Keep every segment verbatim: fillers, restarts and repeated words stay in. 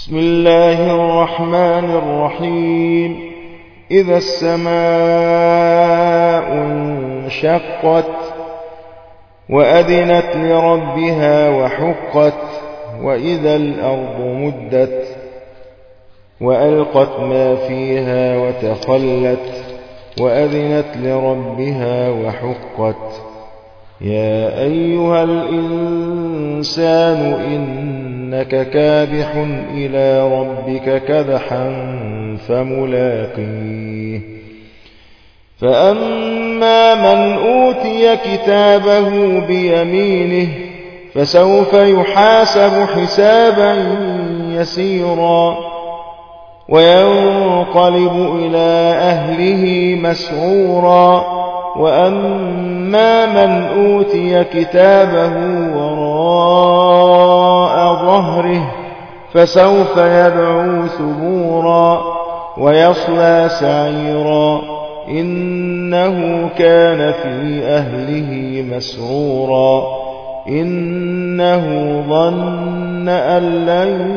بسم الله الرحمن الرحيم. إذا السماء انشقت وأذنت لربها وحقت وإذا الأرض مدت وألقت ما فيها وتخلت وأذنت لربها وحقت. يا أيها الإنسان إنك كادح إلى ربك كدحا فملاقيه. فأما من أوتي كتابه بيمينه فسوف يحاسب حسابا يسيرا وينقلب إلى أهله مسرورا. وأما من أوتي كتابه وراء ظهره فسوف يدعو ثبورا ويصلى سعيرا إنه كان في أهله مسرورا إنه ظن أن لن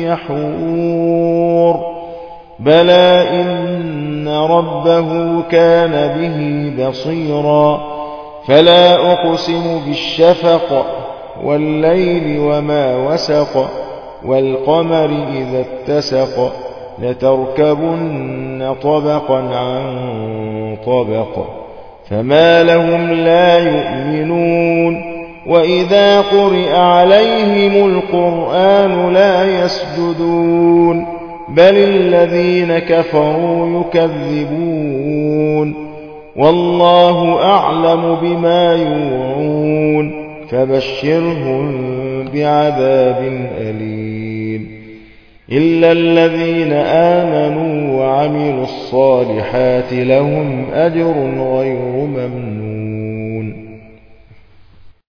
يحور بلى إن ربه كان به بصيرا. فلا أقسم بالشفق والليل وما وسق والقمر إذا اتسق لتركبن طبقا عن طبق فما لهم لا يؤمنون. وإذا قرئ عليهم القرآن لا يسجدون بل الذين كفروا يكذبون. والله أعلم بما يوعون فبشرهم بعذاب أليم إلا الذين آمنوا وعملوا الصالحات لهم أجر غير ممنون.